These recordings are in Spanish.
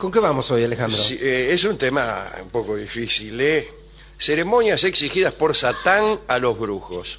¿Con qué vamos hoy, Alejandro? Sí, es un tema un poco difícil, ¿eh? Ceremonias exigidas por Satán a los brujos.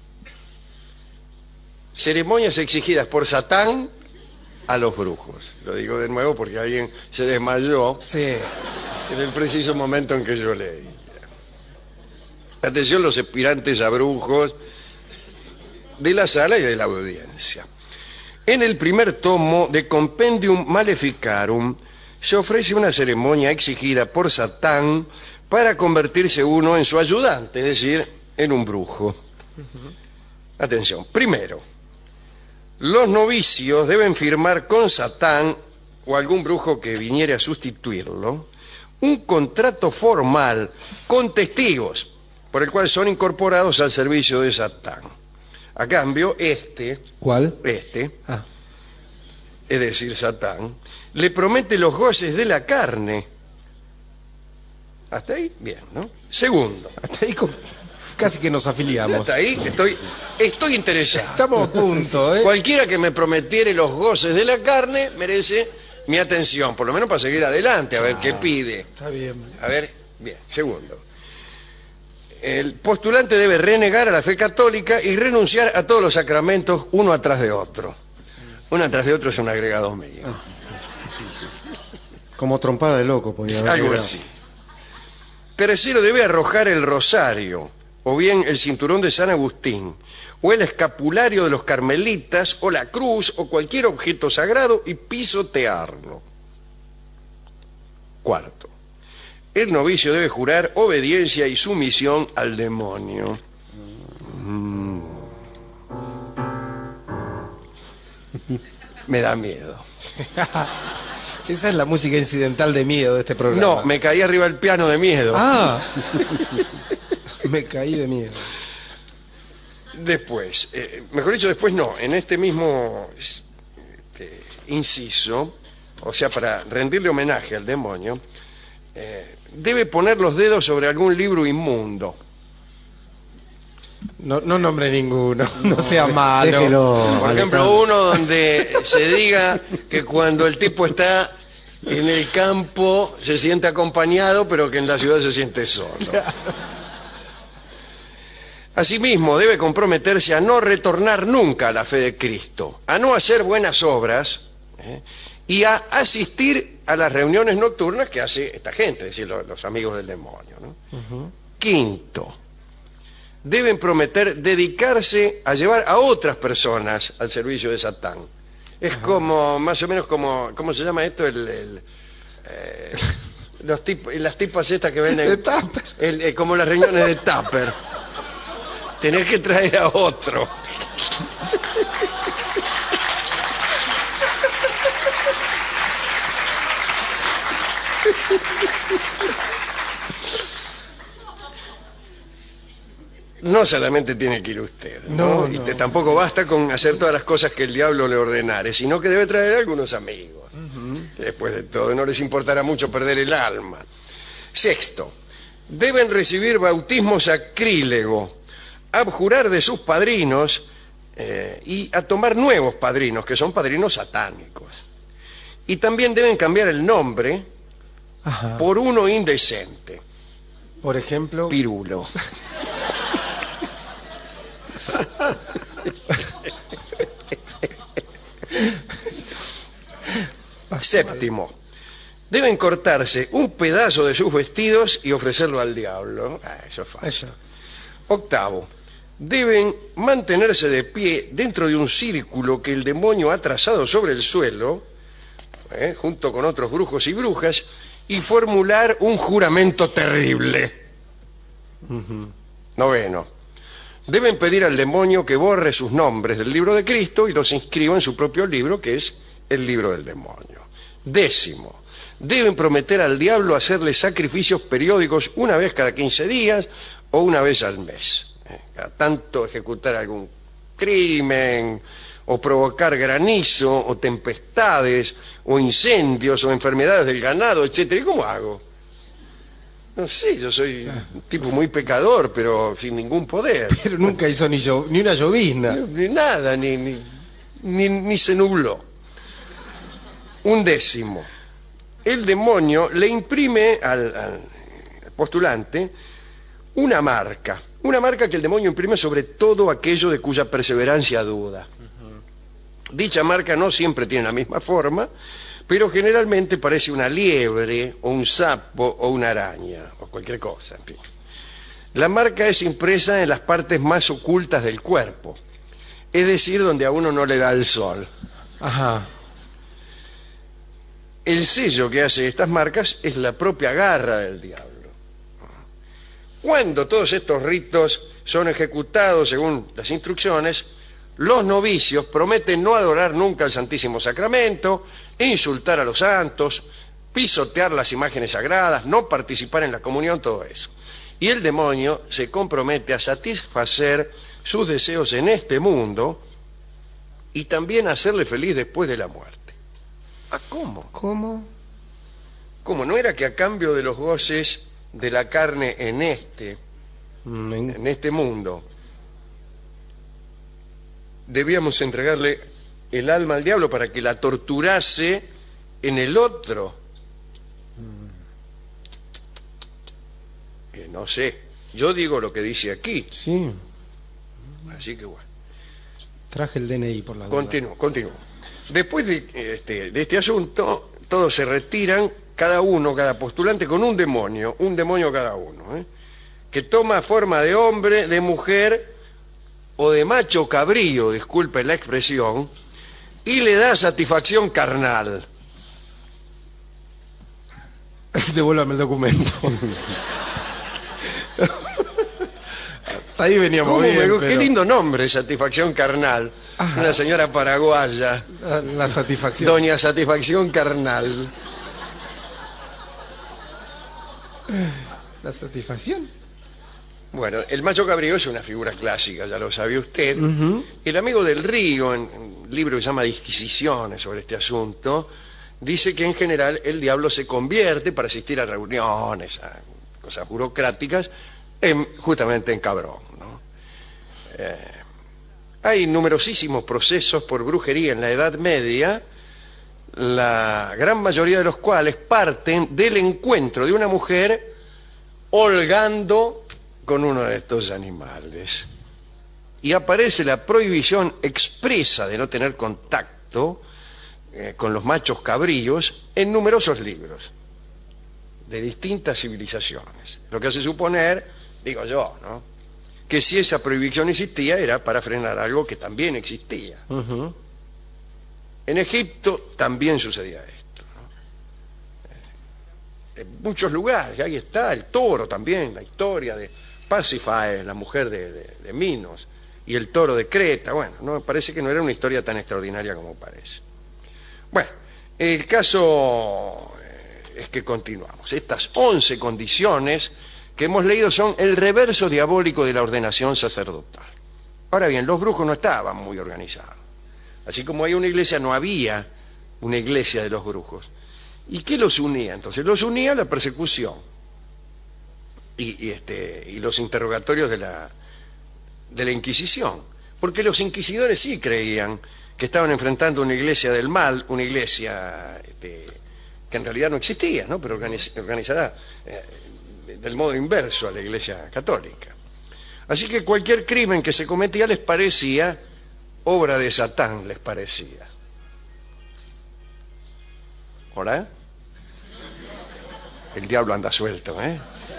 Ceremonias exigidas por Satán a los brujos. Lo digo de nuevo porque alguien se desmayó Sí. en el preciso momento en que yo leí. Atención los aspirantes a brujos de la sala y de la audiencia. En el primer tomo de Compendium Maleficarum se ofrece una ceremonia exigida por Satán para convertirse uno en su ayudante, es decir, en un brujo. Atención, primero, los novicios deben firmar con Satán o algún brujo que viniere a sustituirlo un contrato formal con testigos por el cual son incorporados al servicio de Satán. A cambio, ¿Cuál? es decir, Satán, le promete los goces de la carne. ¿Hasta ahí? Bien, ¿no? Segundo. Hasta ahí casi que nos afiliamos. Hasta ahí estoy interesado. Estamos a punto, ¿eh? Cualquiera que me prometiere los goces de la carne merece mi atención, por lo menos para seguir adelante, a ver qué pide. Está bien. A ver, bien. Segundo. El postulante debe renegar a la fe católica y renunciar a todos los sacramentos uno atrás de otro. Uno atrás de otro es un agregado mío. Como trompada de loco, podía haber Algo quedado. así. Tercero, debe arrojar el rosario, o bien el cinturón de San Agustín, o el escapulario de los carmelitas, o la cruz, o cualquier objeto sagrado y pisotearlo. Cuarto, el novicio debe jurar obediencia y sumisión al demonio. Me da miedo. Esa es la música incidental de miedo de este programa. No, me caí arriba del piano de miedo. Ah, me caí de miedo. Después, mejor dicho, después no, en este mismo inciso, o sea, para rendirle homenaje al demonio, debe poner los dedos sobre algún libro inmundo. No nombre ninguno, no sea malo. Déjelo, Por ejemplo, Alejandro. uno donde se diga que cuando el tipo está en el campo se siente acompañado, pero que en la ciudad se siente solo. Asimismo, debe comprometerse a no retornar nunca a la fe de Cristo, a no hacer buenas obras y a asistir a las reuniones nocturnas que hace esta gente, es decir, los amigos del demonio, ¿no? Quinto, deben prometer dedicarse a llevar a otras personas al servicio de Satán. Es como, más o menos como, ¿cómo se llama esto? Las tipas estas que venden... De Tupper. Como las reuniones de Tupper. Tenés que traer a otro. No solamente tiene que ir usted, ¿no? Y tampoco basta con hacer todas las cosas que el diablo le ordenare, sino que debe traer a algunos amigos. Que después de todo no les importará mucho perder el alma. Sexto, deben recibir bautismo sacrílego, abjurar de sus padrinos y a tomar nuevos padrinos, que son padrinos satánicos. Y también deben cambiar el nombre por uno indecente. Por ejemplo, Pirulo. Séptimo, deben cortarse un pedazo de sus vestidos y ofrecerlo al diablo. Eso es fácil. eso. Octavo, deben mantenerse de pie dentro de un círculo que el demonio ha trazado sobre el suelo, junto con otros brujos y brujas, y formular un juramento terrible. Noveno, deben pedir al demonio que borre sus nombres del libro de Cristo y los inscriba en su propio libro, que es el libro del demonio. Décimo, deben prometer al diablo hacerle sacrificios periódicos una vez cada 15 días o una vez al mes. Cada tanto ejecutar algún crimen, o provocar granizo, o tempestades, o incendios, o enfermedades del ganado, etcétera. ¿Y cómo hago? No sé, yo soy un tipo muy pecador, pero sin ningún poder. Pero nunca hizo ni una llovizna. Ni nada, ni se nubló. 11, el demonio le imprime al postulante una marca que el demonio imprime sobre todo aquello de cuya perseverancia duda. Dicha marca no siempre tiene la misma forma, pero generalmente parece una liebre, o un sapo, o una araña, o cualquier cosa, en fin. La marca es impresa en las partes más ocultas del cuerpo, es decir, donde a uno no le da el sol. Ajá. El sello que hace estas marcas es la propia garra del diablo. Cuando todos estos ritos son ejecutados según las instrucciones, los novicios prometen no adorar nunca al Santísimo Sacramento, insultar a los santos, pisotear las imágenes sagradas, no participar en la comunión, todo eso. Y el demonio se compromete a satisfacer sus deseos en este mundo y también a hacerle feliz después de la muerte. ¿Ah, cómo? ¿Cómo? ¿Cómo? ¿No era que a cambio de los goces de la carne en este mundo debíamos entregarle el alma al diablo para que la torturase en el otro? No sé, yo digo lo que dice aquí. Sí. Así que bueno. Traje el DNI por la duda. Continúo. Después de este asunto, todos se retiran, cada postulante con un demonio cada uno, que toma forma de hombre, de mujer o de macho cabrío, disculpen la expresión, y le da satisfacción carnal. Devuélvame el documento. Hasta ahí veníamos bien, Qué pero... lindo nombre, satisfacción carnal. Ajá. Una señora paraguaya. La satisfacción. Doña Satisfacción Carnal. La satisfacción. Bueno, el macho cabrío es una figura clásica, ya lo sabe usted. El amigo del Río, en un libro que se llama Disquisiciones sobre este asunto, dice que en general el diablo se convierte para asistir a reuniones, a cosas burocráticas, justamente en cabrón, ¿no? Hay numerosísimos procesos por brujería en la Edad Media, la gran mayoría de los cuales parten del encuentro de una mujer holgando con uno de estos animales. Y aparece la prohibición expresa de no tener contacto con los machos cabríos en numerosos libros de distintas civilizaciones. Lo que hace suponer, digo yo, ¿no?, que si esa prohibición existía era para frenar algo que también existía. En Egipto también sucedía esto, ¿no? En muchos lugares, ahí está el toro también, la historia de Pasífae, la mujer de Minos, y el toro de Creta. Bueno, no, parece que no era una historia tan extraordinaria como parece. Bueno, el caso es que continuamos. Estas 11 condiciones que hemos leído son el reverso diabólico de la ordenación sacerdotal. Ahora bien, los brujos no estaban muy organizados. Así como hay una iglesia, no había una iglesia de los brujos. ¿Y qué los unía entonces? Los unía la persecución y los interrogatorios de la Inquisición. Porque los inquisidores sí creían que estaban enfrentando una iglesia del mal, una iglesia que en realidad no existía, ¿no?, pero organizada del modo inverso a la Iglesia Católica. Así que cualquier crimen que se cometía les parecía obra de Satán, les parecía. ¿Hola? El diablo anda suelto, ¿eh?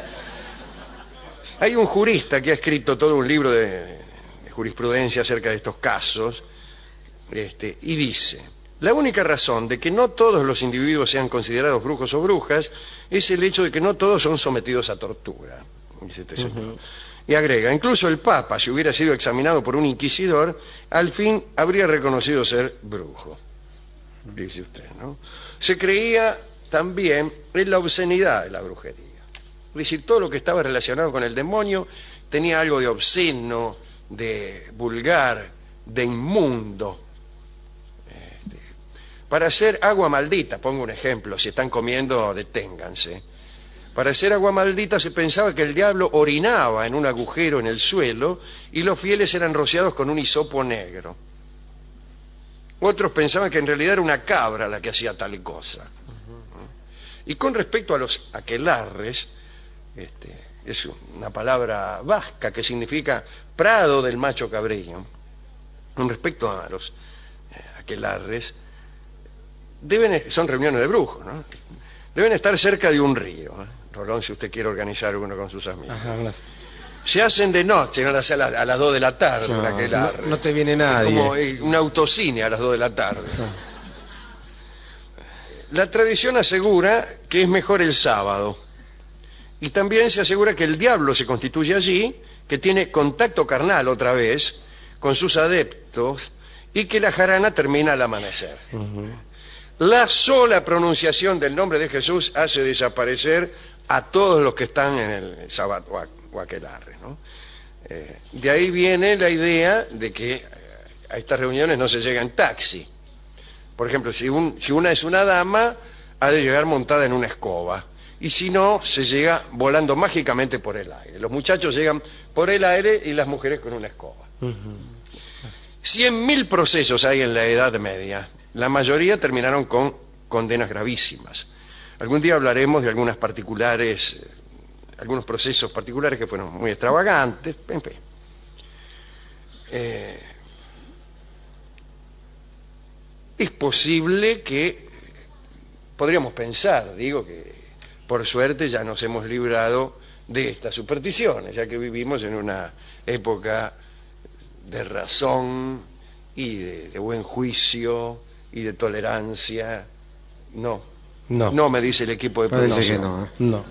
Hay un jurista que ha escrito todo un libro de jurisprudencia acerca de estos casos, y dice: la única razón de que no todos los individuos sean considerados brujos o brujas es el hecho de que no todos son sometidos a tortura, dice este señor. Y agrega: incluso el Papa, si hubiera sido examinado por un inquisidor, al fin habría reconocido ser brujo. Dice usted, ¿no? Se creía también en la obscenidad de la brujería. Es decir, todo lo que estaba relacionado con el demonio tenía algo de obsceno, de vulgar, de inmundo. Para hacer agua maldita, pongo un ejemplo, si están comiendo, deténganse. Para hacer agua maldita se pensaba que el diablo orinaba en un agujero en el suelo y los fieles eran rociados con un hisopo negro. Otros pensaban que en realidad era una cabra la que hacía tal cosa. Y con respecto a los aquelarres, es una palabra vasca que significa prado del macho cabrío. Con respecto a los aquelarres, son reuniones de brujos, ¿no? Deben estar cerca de un río, ¿eh? Rolón, si usted quiere organizar uno con sus amigos. Ajá, se hacen de noche, a las 2 de la tarde. No te viene nadie. Es como un autocine a las 2 de la tarde. La tradición asegura que es mejor el sábado. Y también se asegura que el diablo se constituye allí, que tiene contacto carnal otra vez con sus adeptos y que la jarana termina al amanecer. La sola pronunciación del nombre de Jesús hace desaparecer a todos los que están en el sábado o aquelarre, ¿no? De ahí viene la idea de que a estas reuniones no se llega en taxi. Por ejemplo, si una es una dama, ha de llegar montada en una escoba. Y si no, se llega volando mágicamente por el aire. Los muchachos llegan por el aire y las mujeres con una escoba. 100.000 procesos hay en la Edad Media. La mayoría terminaron con condenas gravísimas. Algún día hablaremos de algunos procesos particulares que fueron muy extravagantes, en fin. Es posible que, podríamos pensar, que por suerte ya nos hemos librado de estas supersticiones, ya que vivimos en una época de razón y de buen juicio y de tolerancia. No, me dice el equipo de Parece pronóstico. que no, ¿eh? No.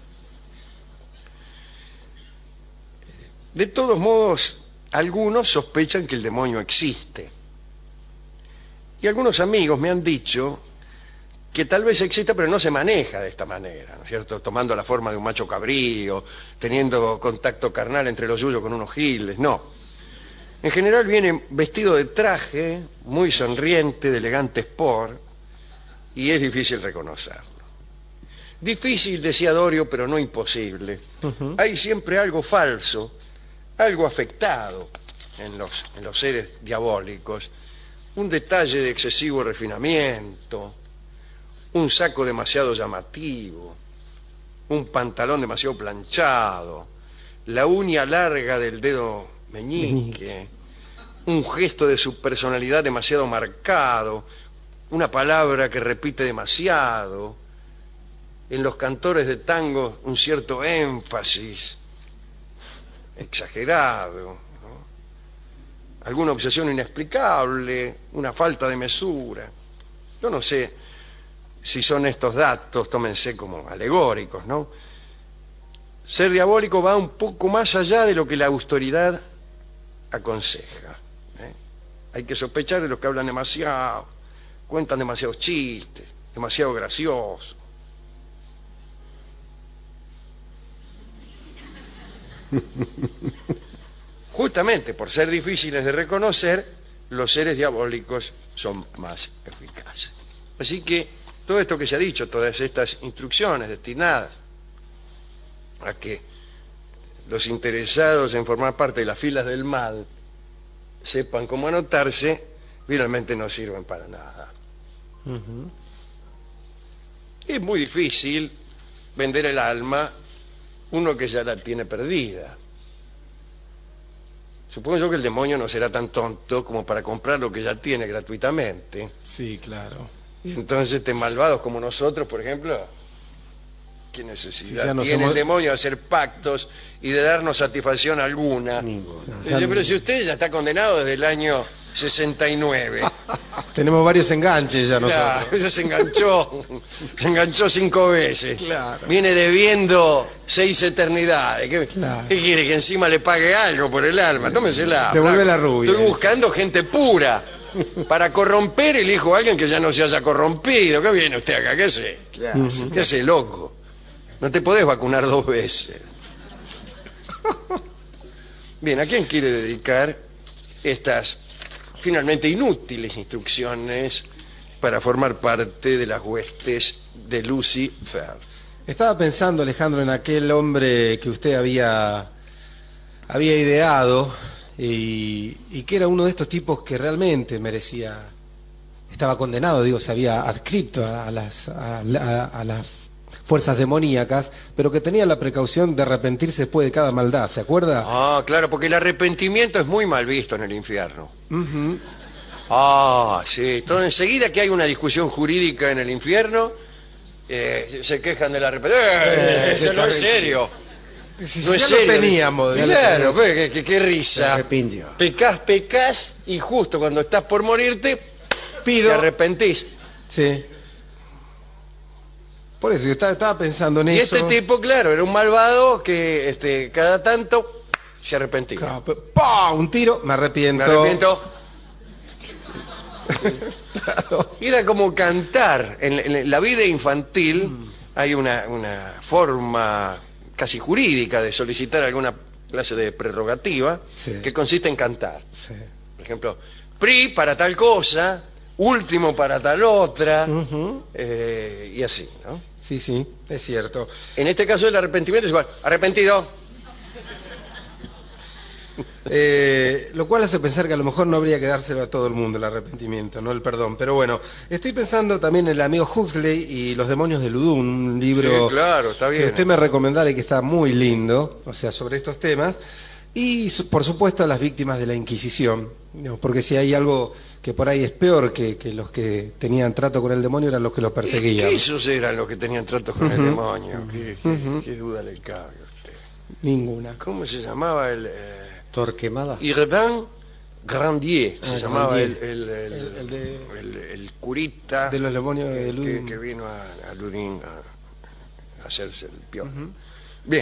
De todos modos, algunos sospechan que el demonio existe. Y algunos amigos me han dicho que tal vez exista, pero no se maneja de esta manera, ¿no es cierto? Tomando la forma de un macho cabrío, teniendo contacto carnal entre los suyos con unos giles, no. En general viene vestido de traje, muy sonriente, de elegante sport, y es difícil reconocerlo. Difícil, decía Dorio, pero no imposible. Hay siempre algo falso, algo afectado en los seres diabólicos. Un detalle de excesivo refinamiento, un saco demasiado llamativo, un pantalón demasiado planchado, la uña larga del dedo meñique, un gesto de su personalidad demasiado marcado, una palabra que repite demasiado, en los cantores de tango un cierto énfasis exagerado, ¿no? Alguna obsesión inexplicable, una falta de mesura. Yo no sé si son estos datos, tómense como alegóricos, ¿no? Ser diabólico va un poco más allá de lo que la autoridad aconseja, ¿eh? Hay que sospechar de los que hablan demasiado, cuentan demasiados chistes, demasiado graciosos. Justamente por ser difíciles de reconocer, los seres diabólicos son más eficaces. Así que todo esto que se ha dicho, todas estas instrucciones destinadas a que los interesados en formar parte de las filas del mal sepan cómo anotarse, finalmente no sirven para nada. Es muy difícil vender el alma uno que ya la tiene perdida. Supongo yo que el demonio no será tan tonto como para comprar lo que ya tiene gratuitamente. Sí, claro. Y entonces, malvados como nosotros, por ejemplo, ¿qué necesidad tiene el demonio de hacer pactos y de darnos satisfacción alguna? Dice, pero si usted ya está condenado desde el año 69. Tenemos varios enganches ya nosotros. Claro, ya se enganchó 5 veces. Claro. Viene debiendo 6 eternidades. ¿Qué quiere? Que encima le pague algo por el alma. Tómesela. Devuelve la rubia. Estoy buscando gente pura para corromper el hijo de alguien que ya no se haya corrompido. ¿Qué viene usted acá? ¿Qué sé? ¿Qué hace, loco? No te podés vacunar 2 veces. Bien, ¿a quién quiere dedicar estas finalmente inútiles instrucciones para formar parte de las huestes de Lucifer? Estaba pensando, Alejandro, en aquel hombre que usted había ideado y que era uno de estos tipos que realmente merecía estaba condenado, digo, se había adscrito a las fuerzas demoníacas, pero que tenía la precaución de arrepentirse después de cada maldad, ¿se acuerda? Ah, claro, porque el arrepentimiento es muy mal visto en el infierno. Ujú. Ah, sí. Entonces, enseguida que hay una discusión jurídica en el infierno, se quejan del arrepentimiento. Eso no es serio. Si No es ya lo serio. teníamos. Sí, claro, pues, qué risa. arrepintió. Pecás, y justo cuando estás por morirte, te Pido. arrepentís. Sí. Por eso yo estaba pensando en Y eso. este tipo, claro, era un malvado que cada tanto se arrepentía. Claro, ¡pah! Un tiro, me arrepiento. Me arrepiento. Claro. Era como cantar. En la vida infantil hay una forma casi jurídica de solicitar alguna clase de prerrogativa, Sí. que consiste en cantar. Sí. Por ejemplo, PRI para tal cosa, último para tal otra, Ujú. y así, ¿no? Sí, sí, es cierto. En este caso el arrepentimiento es igual. Arrepentido. Lo cual hace pensar que a lo mejor no habría que dárselo a todo el mundo el arrepentimiento, no el perdón. Pero bueno, estoy pensando también en el amigo Huxley y Los demonios de Ludum, un libro Sí, claro, está bien. que usted me recomendara y que está muy lindo, o sea, sobre estos temas. Y por supuesto a las víctimas de la Inquisición, ¿no? Porque si hay algo que por ahí es peor que los que tenían trato con el demonio, eran los que los perseguían. Esos eran los que tenían tratos con el demonio. ¿Qué duda le cabe a usted? Ninguna. ¿Cómo se llamaba el...? Torquemada. Irvin Grandier, se llamaba Grandier. el, de- el curita de los demonios de Ludum. que vino a Ludin a hacerse el peor. Bien.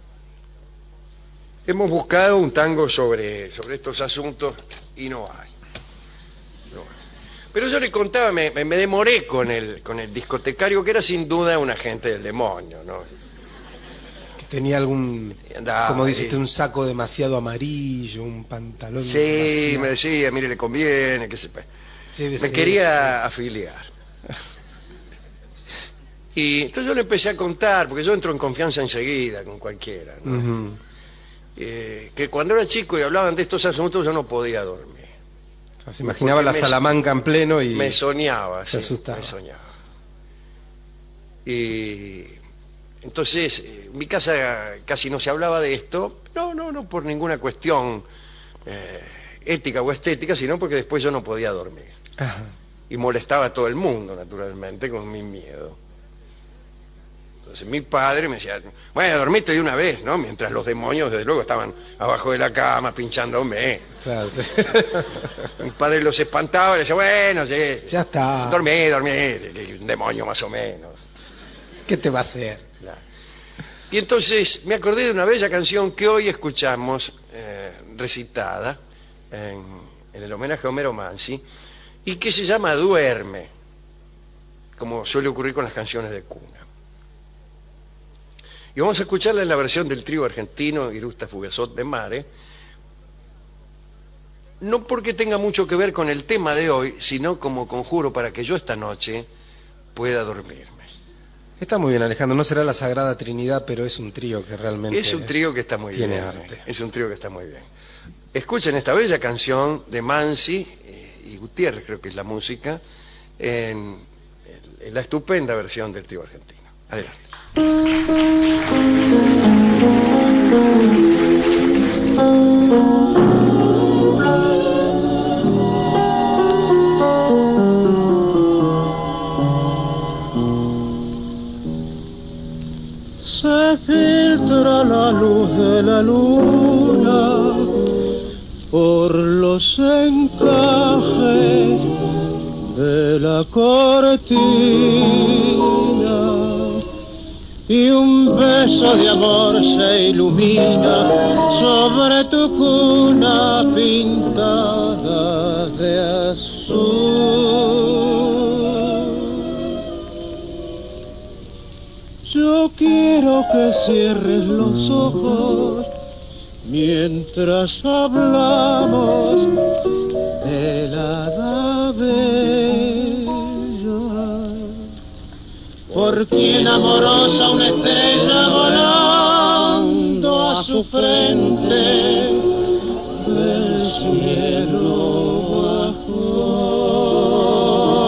Hemos buscado un tango sobre estos asuntos y no hay. No hay. Pero yo le contaba, me demoré con el discotecario, que era sin duda un agente del demonio, ¿no? Tenía algún, Andaba como dice ahí. usted, un saco demasiado amarillo, un pantalón Sí, demasiado- me decía, mire, le conviene, que sepa. Me Llévese. quería afiliar. Y entonces yo le empecé a contar, porque yo entro en confianza enseguida con cualquiera, ¿no? Ujú. Que cuando era chico y hablaban de estos asuntos yo no podía dormir. Se imaginaba Porque la Salamanca en pleno y Me soñaba, se sí, asustaba. me soñaba. Y entonces, en mi casa casi no se hablaba de esto, no por ninguna cuestión ética o estética, sino porque después yo no podía dormir. Ajá. Y molestaba a todo el mundo, naturalmente, con mi miedo. Entonces mi padre me decía, bueno, dormiste de una vez, ¿no? Mientras los demonios, desde luego, estaban abajo de la cama pinchándome. Claro. Mi padre los espantaba y le decía, bueno, sí, Ya está. dormí, un demonio más o menos. ¿Qué te va a hacer? Claro. Y entonces me acordé de una bella canción que hoy escuchamos recitada en el homenaje a Homero Mansi y que se llama Duerme, como suele ocurrir con las canciones de cuna. Y vamos a escucharla en la versión del trío argentino Irusta Fugazot de Mare, no porque tenga mucho que ver con el tema de hoy, sino como conjuro para que yo esta noche pueda dormirme. Está muy bien, Alejandro. No será la Sagrada Trinidad, pero es un trío que realmente Es un trío que está muy tiene bien. arte. Es un trío que está muy bien. Escuchen esta bella canción de Mansi y Gutiérrez, creo que es la música, en la estupenda versión del trío argentino. Adelante. Se filtra la luz de la luna por los encajes de la cortina y un beso de amor se ilumina sobre tu cuna pintada de azul. Yo quiero que cierres los ojos mientras hablamos de la hada bella, por quien amorosa una estrella volando a su frente del cielo bajó.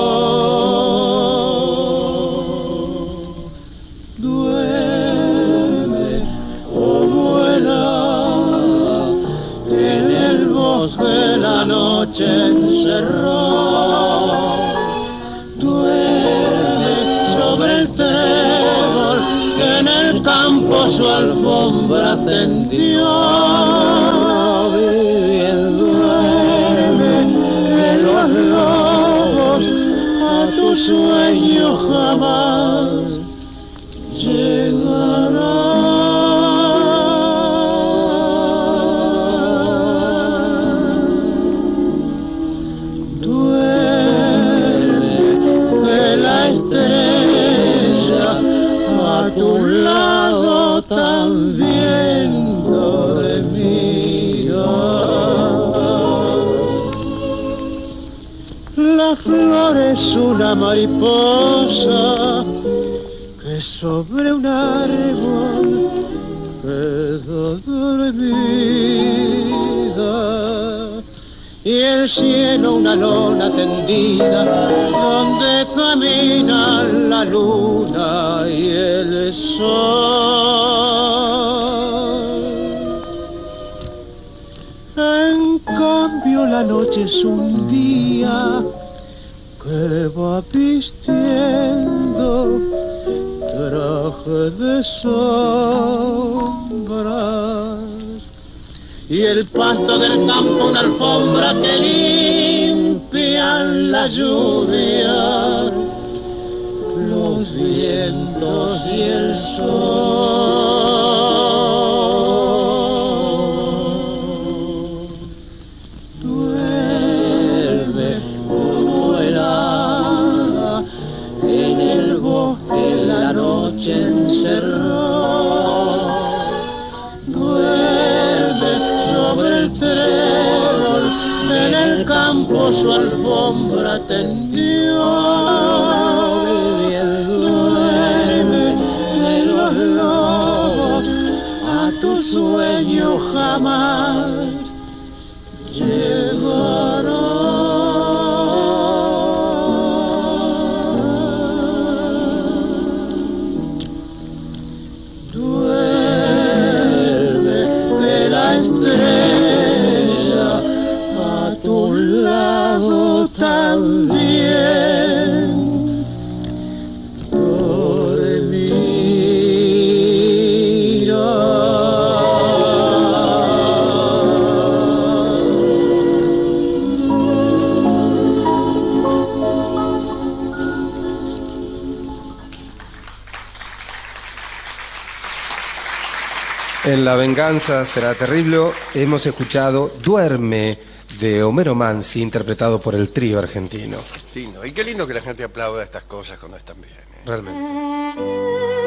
campo su alfombra tendió. Bien duerme, que los lobos a tu sueño jamás llegarán. Duerme, que la estrella a tu lado también dormirá. La flor es una mariposa que sobre un árbol quedó dormida, y el cielo una lona tendida donde caminan la luna y el sol. En cambio la noche es un día que va vistiendo traje de sombras, y el pasto del campo una alfombra que limpian la lluvia, los vientos y el sol. Duerme como helada en el bosque la noche encerró. Sobre el trébol en el campo su alfombra tendió. Duerme de los lobos a tu sueño jamás llegará. Estrella a tu lado también En La venganza será terrible hemos escuchado Duerme de Homero Mansi, interpretado por el trío argentino. Lindo. Y qué lindo que la gente aplauda estas cosas cuando están bien, ¿eh? Realmente.